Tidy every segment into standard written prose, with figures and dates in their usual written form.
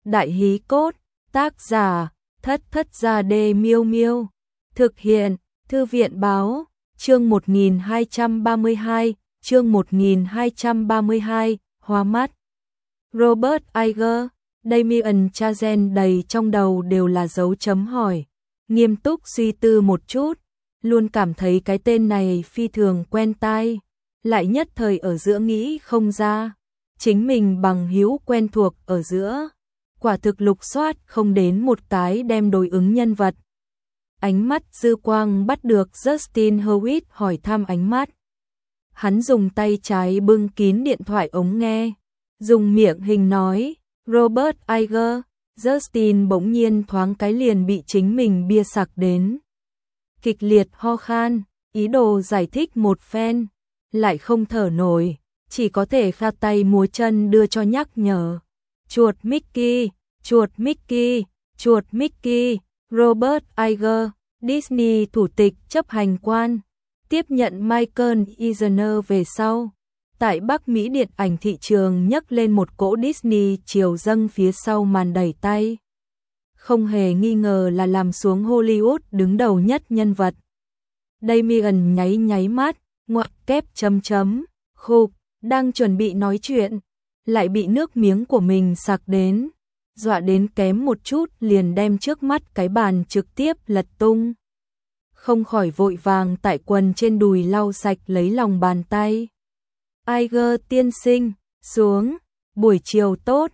Đại hí cốt, tác giả, Thất Thất Gia Đê Miêu Miêu. Thực hiện, Thư viện báo, chương 1232, hoa mắt. Robert Iger, Damien Chazelle đầy trong đầu đều là dấu chấm hỏi. Nghiêm túc suy tư một chút, luôn cảm thấy cái tên này phi thường quen tai, lại nhất thời ở giữa nghĩ không ra. Chính mình bằng hữu quen thuộc ở giữa, quả thực lục soát không đến một cái đem đối ứng nhân vật. Ánh mắt dư quang bắt được Justin Hurwitz hỏi thăm ánh mắt. Hắn dùng tay trái bưng kín điện thoại ống nghe, dùng miệng hình nói, Robert Iger. Justin bỗng nhiên thoáng cái liền bị chính mình bia sặc đến. Kịch liệt ho khan, ý đồ giải thích một phen, lại không thở nổi, chỉ có thể khoa tay múa chân đưa cho nhắc nhở. Chuột Mickey, chuột Mickey, chuột Mickey. Robert Iger, Disney thủ tịch chấp hành quan, tiếp nhận Michael Eisner về sau. Tại Bắc Mỹ điện ảnh thị trường nhấc lên một cỗ Disney chiều dâng phía sau màn đẩy tay. Không hề nghi ngờ là làm xuống Hollywood đứng đầu nhất nhân vật. Damien nháy mắt, ngoặc kép chấm chấm, khục, đang chuẩn bị nói chuyện, lại bị nước miếng của mình sặc đến, dọa đến kém một chút liền đem trước mắt cái bàn trực tiếp lật tung. Không khỏi vội vàng tại quần trên đùi lau sạch lấy lòng bàn tay. Iger tiên sinh, xuống, buổi chiều tốt.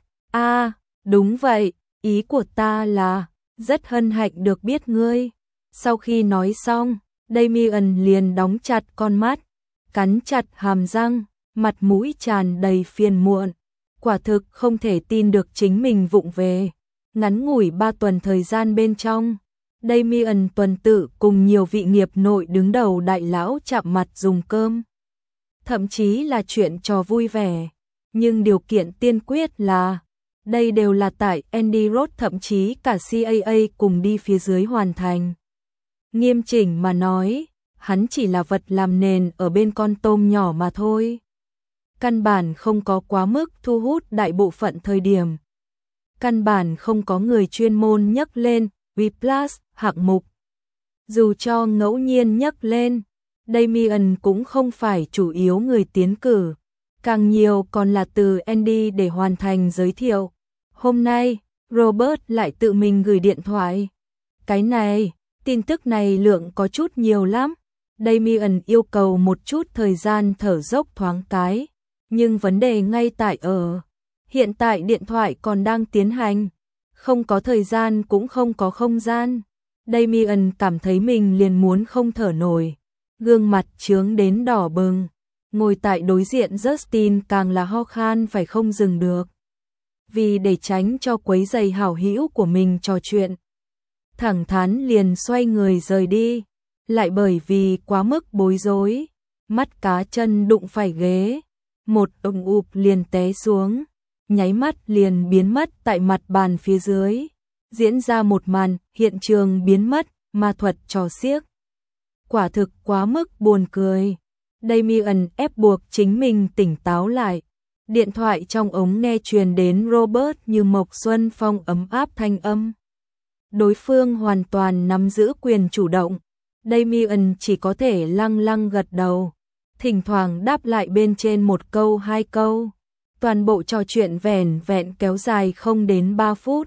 Đúng vậy, ý của ta là, rất hân hạnh được biết ngươi. Sau khi nói xong, Damien liền đóng chặt con mắt, cắn chặt hàm răng, mặt mũi tràn đầy phiền muộn. Quả thực không thể tin được chính mình vụng về. Ngắn ngủi 3 tuần thời gian bên trong, Damien tuần tự cùng nhiều vị nghiệp nội đứng đầu đại lão chạm mặt dùng cơm. Thậm chí là chuyện trò vui vẻ, nhưng điều kiện tiên quyết là đây đều là tại Andy Roth thậm chí cả CAA cùng đi phía dưới hoàn thành. Nghiêm chỉnh mà nói, hắn chỉ là vật làm nền ở bên con tôm nhỏ mà thôi. Căn bản không có quá mức thu hút đại bộ phận thời điểm. Căn bản không có người chuyên môn nhắc lên V+ hạng mục. Dù cho ngẫu nhiên nhắc lên, Damien cũng không phải chủ yếu người tiến cử, càng nhiều còn là từ Andy để hoàn thành giới thiệu. Hôm nay, Robert lại tự mình gửi điện thoại. Cái này, tin tức này lượng có chút nhiều lắm. Damien yêu cầu một chút thời gian thở dốc thoáng cái, nhưng vấn đề ngay tại ở hiện tại điện thoại còn đang tiến hành, không có thời gian cũng không có không gian. Damien cảm thấy mình liền muốn không thở nổi, gương mặt chướng đến đỏ bừng, ngồi tại đối diện Justin càng là ho khan phải không dừng được. Vì để tránh cho quấy rầy hảo hữu của mình trò chuyện, thẳng thắn liền xoay người rời đi, lại bởi vì quá mức bối rối, mắt cá chân đụng phải ghế, một ầm ụp liền té xuống, nháy mắt liền biến mất tại mặt bàn phía dưới, diễn ra một màn hiện trường biến mất, ma thuật trò xiếc. Quả thực quá mức buồn cười. Damien ép buộc chính mình tỉnh táo lại. Điện thoại trong ống nghe truyền đến Robert như mộc xuân phong ấm áp thanh âm. Đối phương hoàn toàn nắm giữ quyền chủ động. Damien chỉ có thể lăng lăng gật đầu, thỉnh thoảng đáp lại bên trên một câu hai câu. Toàn bộ trò chuyện vẻn vẹn kéo dài không đến 3 phút.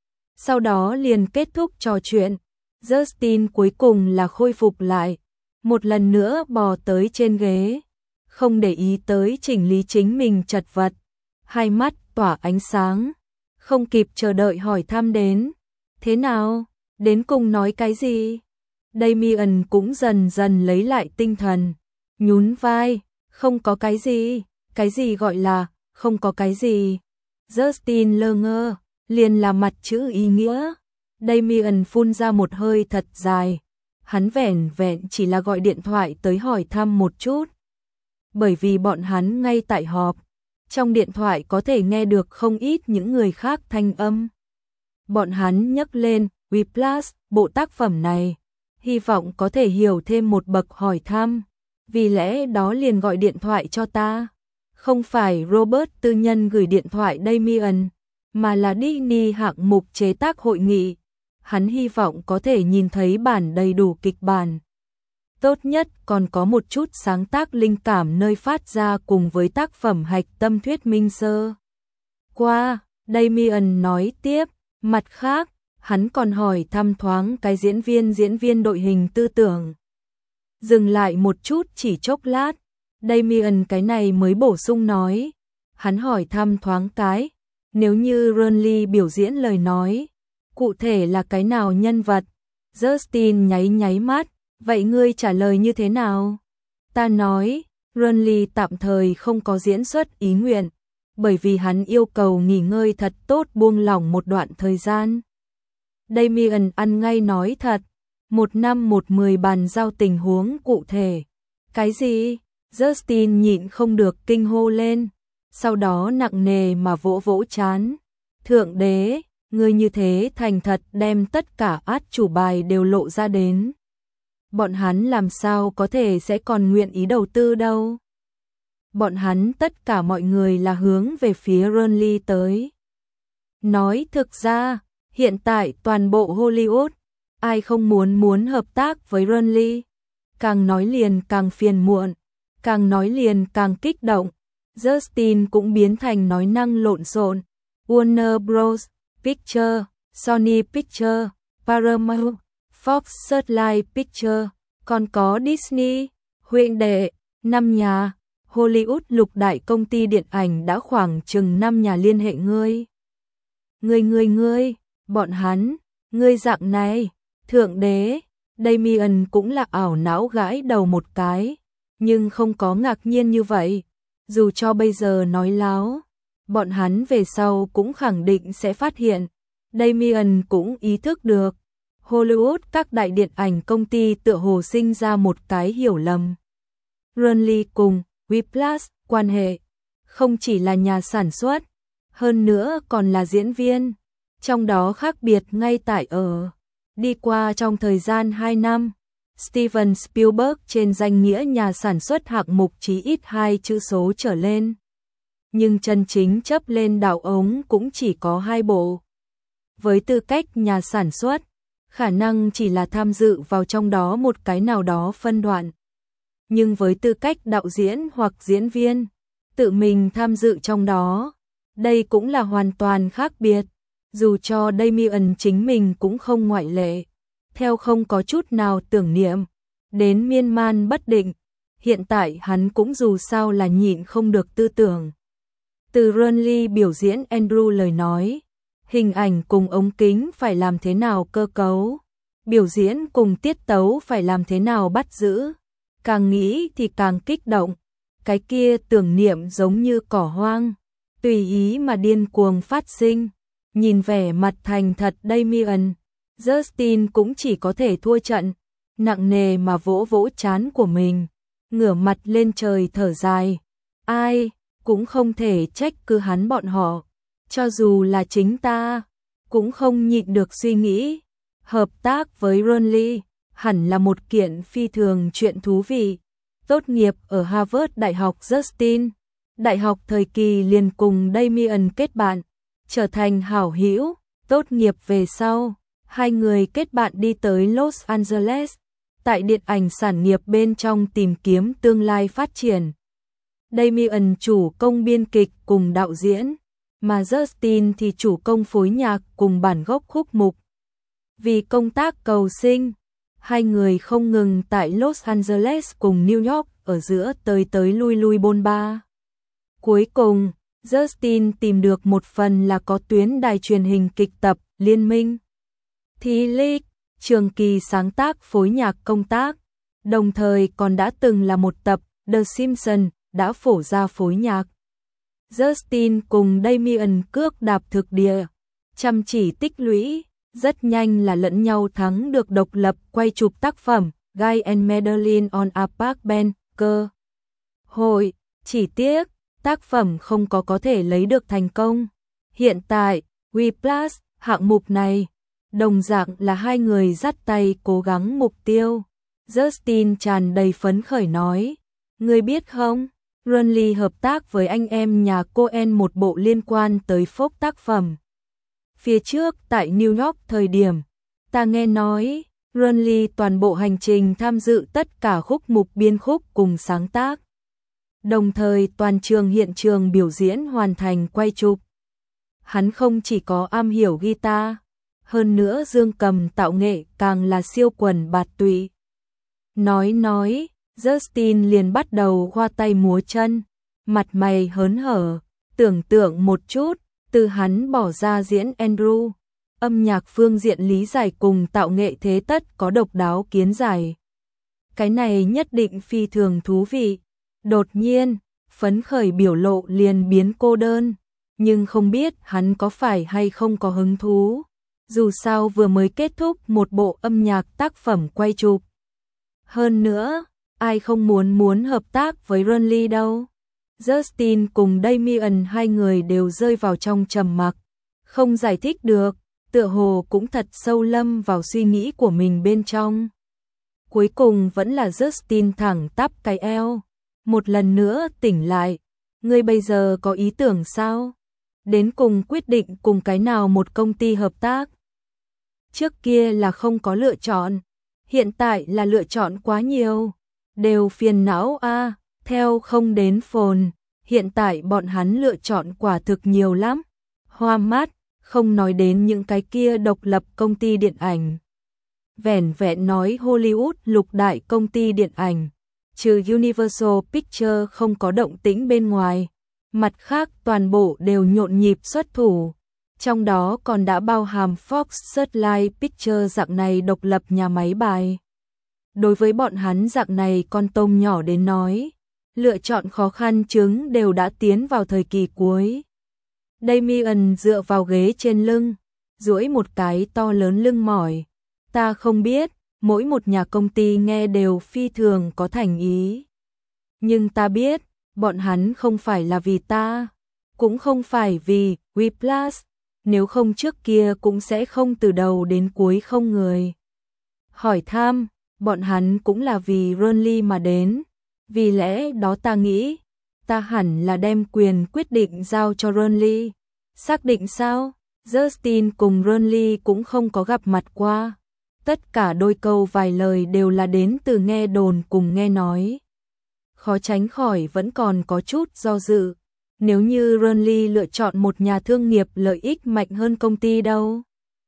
Sau đó liền kết thúc trò chuyện. Justin cuối cùng là khôi phục lại, một lần nữa bò tới trên ghế, không để ý tới chỉnh lý chính mình chật vật, hai mắt tỏa ánh sáng, không kịp chờ đợi hỏi thăm đến. Thế nào? Đến cùng nói cái gì? Damien cũng dần dần lấy lại tinh thần, nhún vai, không có cái gì gọi là không có cái gì. Justin lơ ngơ, liền là mặt chữ ý nghĩa. Damien phun ra một hơi thật dài, hắn vẻn vẹn chỉ là gọi điện thoại tới hỏi thăm một chút. Bởi vì bọn hắn ngay tại họp, trong điện thoại có thể nghe được không ít những người khác thanh âm. Bọn hắn nhắc lên V+, bộ tác phẩm này, hy vọng có thể hiểu thêm một bậc hỏi thăm, vì lẽ đó liền gọi điện thoại cho ta. Không phải Robert tư nhân gửi điện thoại Damien, mà là Disney hạng mục chế tác hội nghị. Hắn hy vọng có thể nhìn thấy bản đầy đủ kịch bản. Tốt nhất còn có một chút sáng tác linh cảm nơi phát ra cùng với tác phẩm hạch tâm thuyết minh sơ qua. Damien nói tiếp, mặt khác, hắn còn hỏi thăm thoáng cái diễn viên đội hình tư tưởng. Dừng lại một chút chỉ chốc lát, Damien cái này mới bổ sung nói, hắn hỏi thăm thoáng cái, nếu như Renly biểu diễn lời nói, cụ thể là cái nào nhân vật? Justin nháy mắt, vậy ngươi trả lời như thế nào? Ta nói, Renly tạm thời không có diễn xuất ý nguyện, bởi vì hắn yêu cầu nghỉ ngơi thật tốt, buông lỏng một đoạn thời gian. Damien ăn ngay nói thật, 1 năm 10 bàn giao tình huống cụ thể. Cái gì? Justin nhịn không được kinh hô lên, sau đó nặng nề mà vỗ trán. Thượng đế, ngươi như thế thành thật đem tất cả át chủ bài đều lộ ra đến. Bọn hắn làm sao có thể sẽ còn nguyện ý đầu tư đâu. Bọn hắn tất cả mọi người là hướng về phía Renly tới. Nói thực ra, hiện tại toàn bộ Hollywood, ai không muốn hợp tác với Renly. Càng nói liền càng phiền muộn, càng nói liền càng kích động. Justin cũng biến thành nói năng lộn xộn. Warner Bros. Picture, Sony Picture, Paramount, Fox Searchlight Picture, còn có Disney, huynh đệ, 5 nhà. Hollywood lục đại công ty điện ảnh đã khoảng chừng 5 nhà liên hệ ngươi. Ngươi, bọn hắn, ngươi dạng này, thượng đế. Damien cũng là ảo não gãi đầu một cái, nhưng không có ngạc nhiên như vậy. Dù cho bây giờ nói láo, bọn hắn về sau cũng khẳng định sẽ phát hiện. Damien cũng ý thức được, Hollywood các đại điện ảnh công ty tựa hồ sinh ra một cái hiểu lầm. Renly cùng Whiplash quan hệ không chỉ là nhà sản xuất, hơn nữa còn là diễn viên. Trong đó khác biệt ngay tại ở, đi qua trong thời gian 2 năm, Steven Spielberg trên danh nghĩa nhà sản xuất hạng mục chí ít 2 chữ số trở lên. Nhưng chân chính chấp lên đạo ống cũng chỉ có 2 bộ. Với tư cách nhà sản xuất, khả năng chỉ là tham dự vào trong đó một cái nào đó phân đoạn. Nhưng với tư cách đạo diễn hoặc diễn viên, tự mình tham dự trong đó, đây cũng là hoàn toàn khác biệt. Dù cho Damien chính mình cũng không ngoại lệ, theo không có chút nào tưởng niệm, đến miên man bất định. Hiện tại hắn cũng dù sao là nhịn không được tư tưởng. Từ Renly biểu diễn Andrew lời nói, hình ảnh cùng ống kính phải làm thế nào cơ cấu, biểu diễn cùng tiết tấu phải làm thế nào bắt giữ. Càng nghĩ thì càng kích động, cái kia tưởng niệm giống như cỏ hoang, tùy ý mà điên cuồng phát sinh. Nhìn vẻ mặt thành thật Damien, Justin cũng chỉ có thể thua trận, nặng nề mà vỗ trán của mình, ngửa mặt lên trời thở dài. Ai cũng không thể trách cứ hắn bọn họ, cho dù là chính ta, cũng không nhịn được suy nghĩ. Hợp tác với Renly hẳn là một kiện phi thường chuyện thú vị. Tốt nghiệp ở Harvard Đại học, Justin đại học thời kỳ liền cùng Damien kết bạn, trở thành hảo hữu. Tốt nghiệp về sau, hai người kết bạn đi tới Los Angeles, tại điện ảnh sản nghiệp bên trong tìm kiếm tương lai phát triển. Damien chủ công biên kịch cùng đạo diễn, mà Justin thì chủ công phối nhạc cùng bản gốc khúc mục. Vì công tác cầu sinh, hai người không ngừng tại Los Angeles cùng New York ở giữa tới lui bôn ba. Cuối cùng, Justin tìm được một phần là có tuyến đài truyền hình kịch tập Liên minh Thì Lee, trường kỳ sáng tác phối nhạc công tác, đồng thời còn đã từng là một tập The Simpsons đã phổ ra phối nhạc. Justin cùng Damien cước đạp thực địa, chăm chỉ tích lũy, rất nhanh là lẫn nhau thắng được độc lập quay chụp tác phẩm Guy and Madeline on a Park Bench cơ hội. Chỉ tiếc, tác phẩm không có thể lấy được thành công. Hiện tại, Whiplash, hạng mục này, đồng dạng là hai người dắt tay cố gắng mục tiêu. Justin tràn đầy phấn khởi nói, ngươi biết không, Runly hợp tác với anh em nhà Coen một bộ liên quan tới Fox tác phẩm. Phía trước tại New York thời điểm, ta nghe nói, Runly toàn bộ hành trình tham dự tất cả khúc mục biên khúc cùng sáng tác. Đồng thời toàn trường hiện trường biểu diễn hoàn thành quay chụp. Hắn không chỉ có am hiểu guitar, hơn nữa dương cầm tạo nghệ càng là siêu quần bạt tụy. Nói, Justin liền bắt đầu khoa tay múa chân, mặt mày hớn hở, tưởng tượng một chút, từ hắn bỏ ra diễn Andrew, âm nhạc phương diện lý giải cùng tạo nghệ thế tất có độc đáo kiến giải. Cái này nhất định phi thường thú vị. Đột nhiên, phấn khởi biểu lộ liền biến cô đơn, nhưng không biết hắn có phải hay không có hứng thú. Dù sao vừa mới kết thúc một bộ âm nhạc tác phẩm quay chụp. Hơn nữa, ai không muốn hợp tác với Runly đâu. Justin cùng Damien hai người đều rơi vào trong trầm mặc, không giải thích được, tựa hồ cũng thật sâu lâm vào suy nghĩ của mình bên trong. Cuối cùng vẫn là Justin thẳng tắp cái eo, một lần nữa tỉnh lại, ngươi bây giờ có ý tưởng sao? Đến cùng quyết định cùng cái nào một công ty hợp tác? Trước kia là không có lựa chọn, hiện tại là lựa chọn quá nhiều, đều phiền não a, theo không đến phồn, hiện tại bọn hắn lựa chọn quả thực nhiều lắm. Hoa mắt, không nói đến những cái kia độc lập công ty điện ảnh. Vẻn vẹn nói Hollywood lục đại công ty điện ảnh, trừ Universal Pictures không có động tĩnh bên ngoài, mặt khác toàn bộ đều nhộn nhịp xuất thủ. Trong đó còn đã bao hàm Fox Searchlight Pictures dạng này độc lập nhà máy bài. Đối với bọn hắn dạng này con tôm nhỏ đến nói, lựa chọn khó khăn chứng đều đã tiến vào thời kỳ cuối. Damien dựa vào ghế trên lưng, duỗi một cái to lớn lưng mỏi. Ta không biết, mỗi một nhà công ty nghe đều phi thường có thành ý. Nhưng ta biết, bọn hắn không phải là vì ta, cũng không phải vì Whiplash, nếu không trước kia cũng sẽ không từ đầu đến cuối không người. Hỏi thăm, bọn hắn cũng là vì Runly mà đến, vì lẽ đó ta nghĩ, ta hẳn là đem quyền quyết định giao cho Runly. Xác định sao? Justin cùng Runly cũng không có gặp mặt qua. Tất cả đôi câu vài lời đều là đến từ nghe đồn cùng nghe nói. Khó tránh khỏi vẫn còn có chút do dự. Nếu như Runly lựa chọn một nhà thương nghiệp lợi ích mạnh hơn công ty đâu?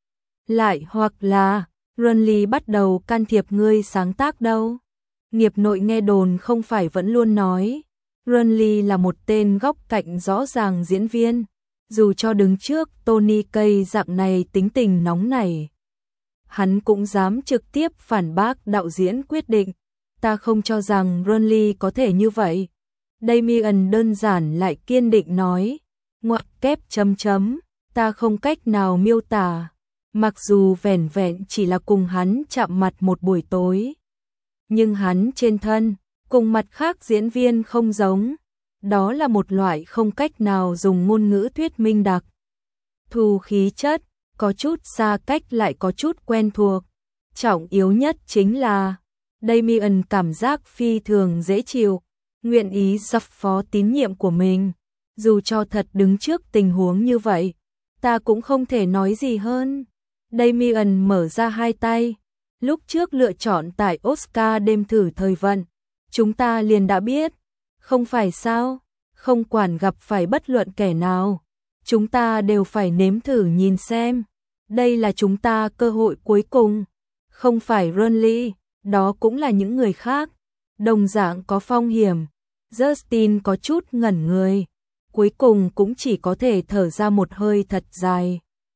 Lại hoặc là Runly bắt đầu can thiệp ngươi sáng tác đâu? Nghiệp nội nghe đồn không phải vẫn luôn nói Runly là một tên góc cạnh rõ ràng diễn viên, dù cho đứng trước Tony Kaye dạng này tính tình nóng nảy, hắn cũng dám trực tiếp phản bác đạo diễn quyết định. Ta không cho rằng Runly có thể như vậy. Damien đơn giản lại kiên định nói, ngoặc kép chấm chấm, ta không cách nào miêu tả, mặc dù vẻn vẹn chỉ là cùng hắn chạm mặt một buổi tối. Nhưng hắn trên thân, cùng mặt khác diễn viên không giống, đó là một loại không cách nào dùng ngôn ngữ thuyết minh đặc thù khí chất, có chút xa cách lại có chút quen thuộc. Trọng yếu nhất chính là, Damien cảm giác phi thường dễ chịu, nguyện ý dập phó tín nhiệm của mình. Dù cho thật đứng trước tình huống như vậy, ta cũng không thể nói gì hơn. Damien mở ra hai tay. Lúc trước lựa chọn tại Oscar đêm thử thời vận, chúng ta liền đã biết, không phải sao, không quản gặp phải bất luận kẻ nào, chúng ta đều phải nếm thử nhìn xem, đây là chúng ta cơ hội cuối cùng, không phải Runly, đó cũng là những người khác, đồng dạng có phong hiểm. Justin có chút ngẩn người, cuối cùng cũng chỉ có thể thở ra một hơi thật dài.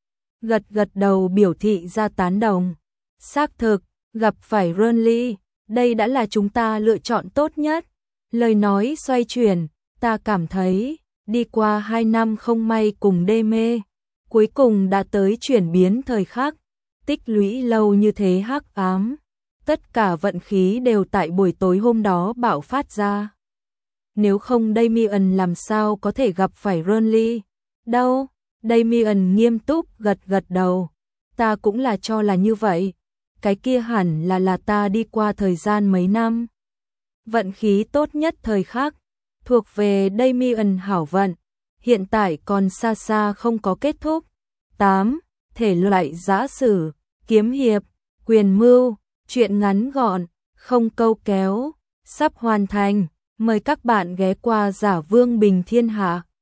Gật đầu biểu thị ra tán đồng. Xác thực, gặp phải Runly, đây đã là chúng ta lựa chọn tốt nhất. Lời nói xoay chuyển, ta cảm thấy, đi qua 2 năm không may cùng đê mê, cuối cùng đã tới chuyển biến thời khắc, tích lũy lâu như thế hắc ám. Tất cả vận khí đều tại buổi tối hôm đó bạo phát ra. Nếu không Damien làm sao có thể gặp phải Runly? Đâu? Damien nghiêm túc gật đầu. Ta cũng là cho là như vậy. Cái kia hẳn là ta đi qua thời gian mấy năm. Vận khí tốt nhất thời khắc. thuộc về Damien hảo vận, hiện tại còn xa xa không có kết thúc. 8. Thể loại giã sử, kiếm hiệp, quyền mưu, truyện ngắn gọn, không câu kéo, sắp hoàn thành. Mời các bạn ghé qua Giả Vương Bình Thiên Hạ.